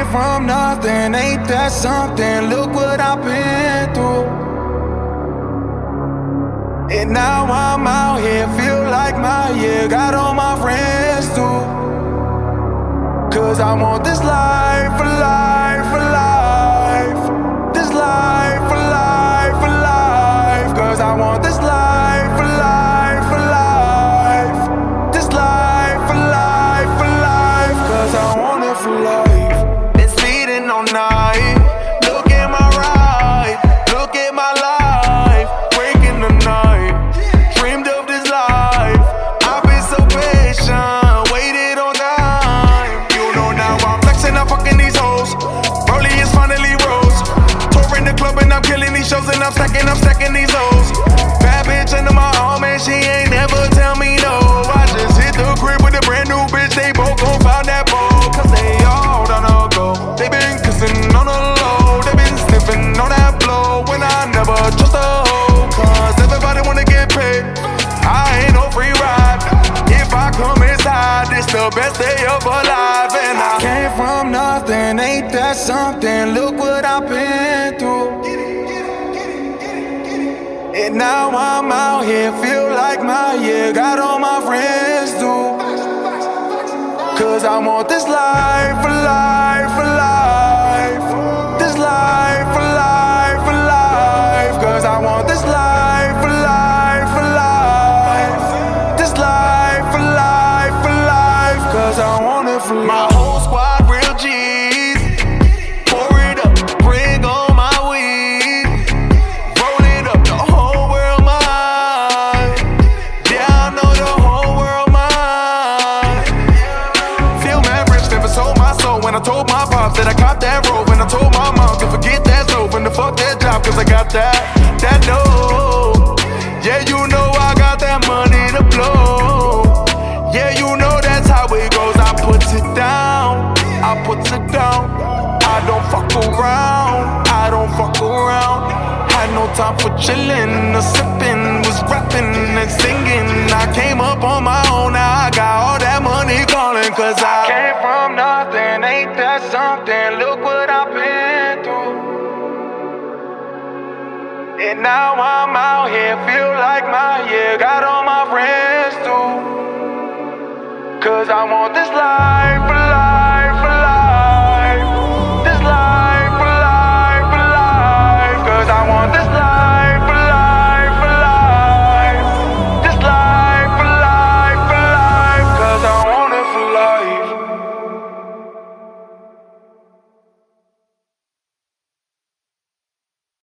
Came from nothing, ain't that something? Look what I've been through. And now I'm out here, feel like my year. Got all my friends too. Cause I want this life for life, for life. This life for life, for life. Cause I want this life for life, for life. This life for life, for life. Cause I want it for life. Been speeding all night. Look at my ride. Look at my life. Breaking the night. Dreamed of this life. I've been so patient. Waited all night. You know now I'm flexing. I'm fucking these hoes. Rollie is finally rose. Touring the club and I'm killing these shows. And I'm stacking these hoes. Bad bitch under my arm and she ain't never tell me no. I just hit the crib with a brand new bitch. They both gon' find that ball. Cause they all down the go. They been kissing on the low. They been sniffing on that blow. When I never trust a hoe. Cause everybody wanna get paid. I ain't no free ride. If I come inside, it's the best day of our life. And I came from nothing, ain't that something? Look what I've been through. And now I'm out here, feel like my year. Got all my friends too. Cause I want this life for life, for life. This life for life, for life. Cause I want this life for life, for life. This life for life, for life. Cause I want it for life. My whole squad real G's. Pour it up, bring on my weed. Roll it up, the whole world mine. Yeah, I know the whole world mine. Feel mad rich, never sold my soul. When I told my pops that I caught that rope. When I told my mom to forget that stove and to fuck that job. Cause I got that dough. Yeah, you know I got that money to blow. Yeah, you know that's how it goes. I put it down, I put it down. I don't fuck around, I don't fuck around. Had no time for chillin' or sippin'. Was rapping and singing. I came up on my own, now I got all that money calling. Cause I came from nothing, ain't that something? Look what I've been through. And now I'm out here, feel like my year. Got all my friends too. Cause I want this life.